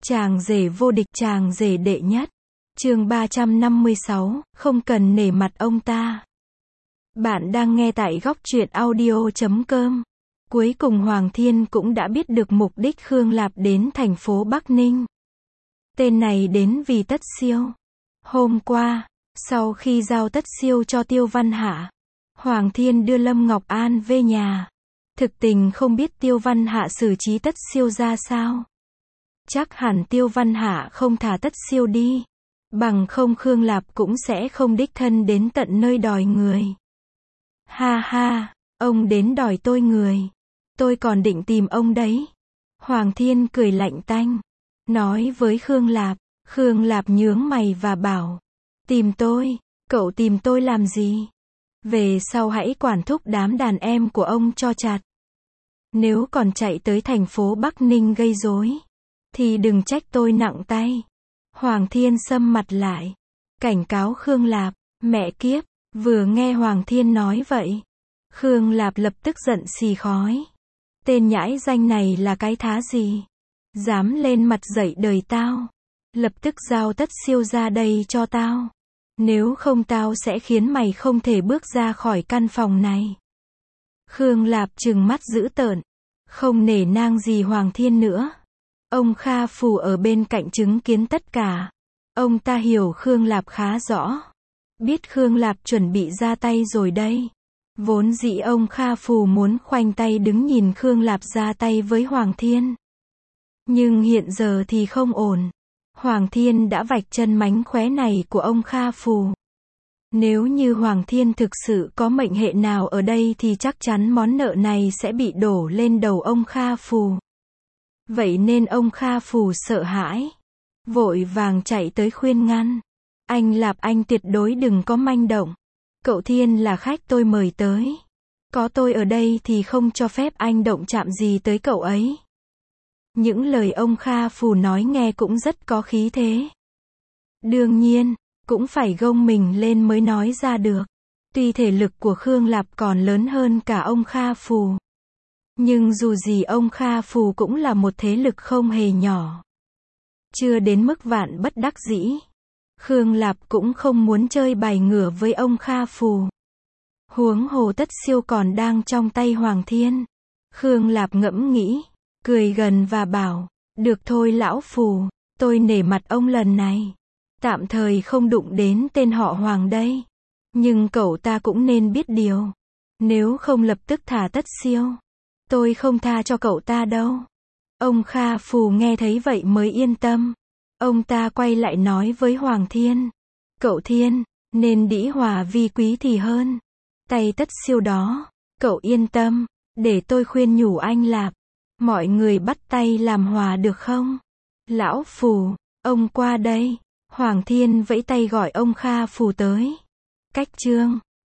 Chàng rể vô địch, chàng rể đệ nhất. Chương 356, không cần nể mặt ông ta. Bạn đang nghe tại góc truyện audio.com. Cuối cùng Hoàng Thiên cũng đã biết được mục đích Khương Lạp đến thành phố Bắc Ninh. Tên này đến vì Tất Siêu. Hôm qua, sau khi giao Tất Siêu cho Tiêu Văn Hạ, Hoàng Thiên đưa Lâm Ngọc An về nhà. Thực tình không biết Tiêu Văn Hạ xử trí Tất Siêu ra sao. Chắc hẳn Tiêu Văn Hạ không thả Tất Siêu đi. Bằng không Khương Lạp cũng sẽ không đích thân đến tận nơi đòi người. Ha ha, ông đến đòi tôi người. Tôi còn định tìm ông đấy. Hoàng Thiên cười lạnh tanh, nói với Khương Lạp. Khương Lạp nhướng mày và bảo, tìm tôi, cậu tìm tôi làm gì? Về sau hãy quản thúc đám đàn em của ông cho chặt. Nếu còn chạy tới thành phố Bắc Ninh gây rối, thì đừng trách tôi nặng tay. Hoàng Thiên sầm mặt lại, cảnh cáo Khương Lạp. Mẹ kiếp, vừa nghe Hoàng Thiên nói vậy, Khương Lạp lập tức giận xì khói. Tên nhãi danh này là cái thá gì? Dám lên mặt dạy đời tao. Lập tức giao Tất Siêu ra đây cho tao. Nếu không tao sẽ khiến mày không thể bước ra khỏi căn phòng này. Khương Lạp trừng mắt dữ tợn, không nể nang gì Hoàng Thiên nữa. Ông Kha Phù ở bên cạnh chứng kiến tất cả. Ông ta hiểu Khương Lạp khá rõ. Biết Khương Lạp chuẩn bị ra tay rồi đây. Vốn dĩ ông Kha Phù muốn khoanh tay đứng nhìn Khương Lạp ra tay với Hoàng Thiên. Nhưng hiện giờ thì không ổn. Hoàng Thiên đã vạch chân mánh khóe này của ông Kha Phù. Nếu như Hoàng Thiên thực sự có mệnh hệ nào ở đây thì chắc chắn món nợ này sẽ bị đổ lên đầu ông Kha Phù. Vậy nên ông Kha Phù sợ hãi, vội vàng chạy tới khuyên ngăn. Anh Lạp, anh tuyệt đối đừng có manh động. Cậu Thiên là khách tôi mời tới. Có tôi ở đây thì không cho phép anh động chạm gì tới cậu ấy. Những lời ông Kha Phù nói nghe cũng rất có khí thế. Đương nhiên, cũng phải gông mình lên mới nói ra được. Tuy thể lực của Khương Lạp còn lớn hơn cả ông Kha Phù, nhưng dù gì ông Kha Phù cũng là một thế lực không hề nhỏ. Chưa đến mức vạn bất đắc dĩ, Khương Lạp cũng không muốn chơi bài ngửa với ông Kha Phù. Huống hồ Tất Siêu còn đang trong tay Hoàng Thiên. Khương Lạp ngẫm nghĩ, cười gần và bảo, được thôi lão Phù, tôi nể mặt ông lần này. Tạm thời không đụng đến tên họ Hoàng đây. Nhưng cậu ta cũng nên biết điều. Nếu không lập tức thả Tất Siêu, tôi không tha cho cậu ta đâu. Ông Kha Phù nghe thấy vậy mới yên tâm. Ông ta quay lại nói với Hoàng Thiên. Cậu Thiên, nên đĩ hòa vi quý thì hơn. Tay Tất Siêu đó, cậu yên tâm, để tôi khuyên nhủ anh Lạp. Mọi người bắt tay làm hòa được không? Lão Phù, ông qua đây. Hoàng Thiên vẫy tay gọi ông Kha Phù tới. Cách chương